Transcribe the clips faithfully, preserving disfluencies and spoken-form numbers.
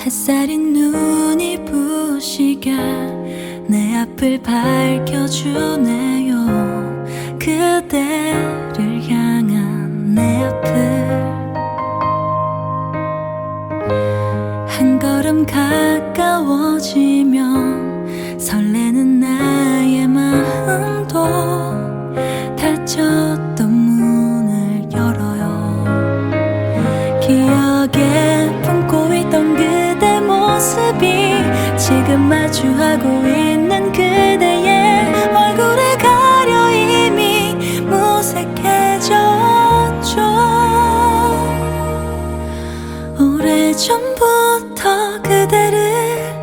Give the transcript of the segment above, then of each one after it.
햇살이 눈이 부시게 내 앞을 밝혀주네요. 그대를 향한 내 앞을 한 걸음 가까워지면 설레는 나의 마음도 닫혔던 문을 열어요. 기억에 품고 있던 그대 모습이 지금 마주하고 있는 그대의 얼굴에 가려 이미 무색해졌죠. 오래전부터 그대를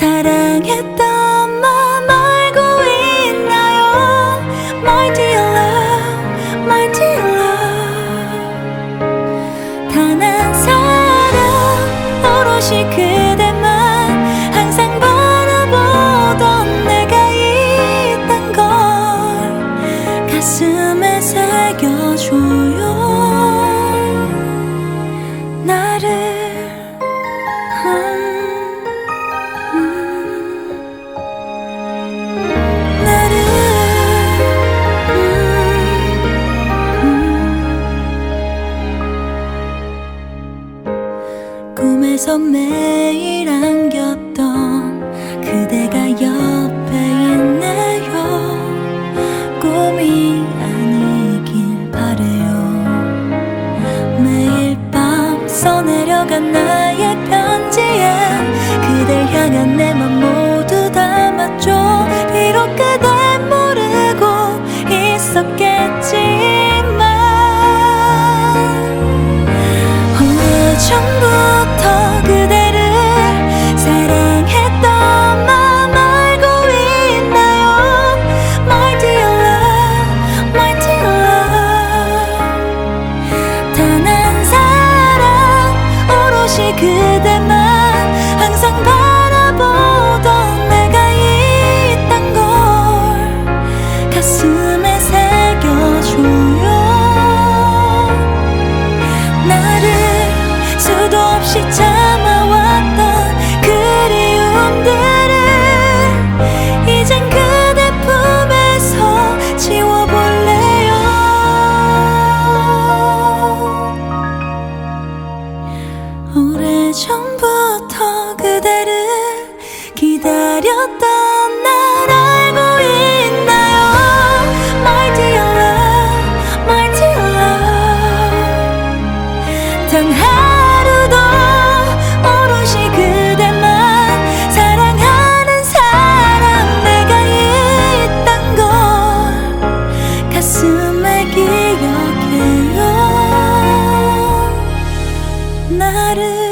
사랑했던 맘 알고 있나요? My dear love, my dear love. 단 한 사람 오롯이 그대만 항상 바라보던 내가 있단 걸 가슴에 새겨줘요. 나를 음, 음, 나를 음, 음. 꿈에서 매일 안겼던 그대가 옆에 있네요. 꿈이 아니길 바래요. 매일 밤 써내려간 나의 편지에 그댈 향한 내 맘 모두 담았죠. 비록 그댄 모르고 있었겠지만 오래전부터 그대를 사랑했던 맘 알고 있나요? My dear love, my dear love. 단 한 사람 오롯이 그대만 항상 바라보던 내가 있단 걸 가슴에 새겨줘요. 나를 수도 없이 참아왔던 그리움들을 이젠 그대 품에서 지워볼래요. 오래전부터 그대를 기다렸던 날 알고 있나요? My dear love, my dear love. 단 하루도 오롯이 그대만 사랑하는 사람 내가 있단 걸 가슴에 기억해요. 나를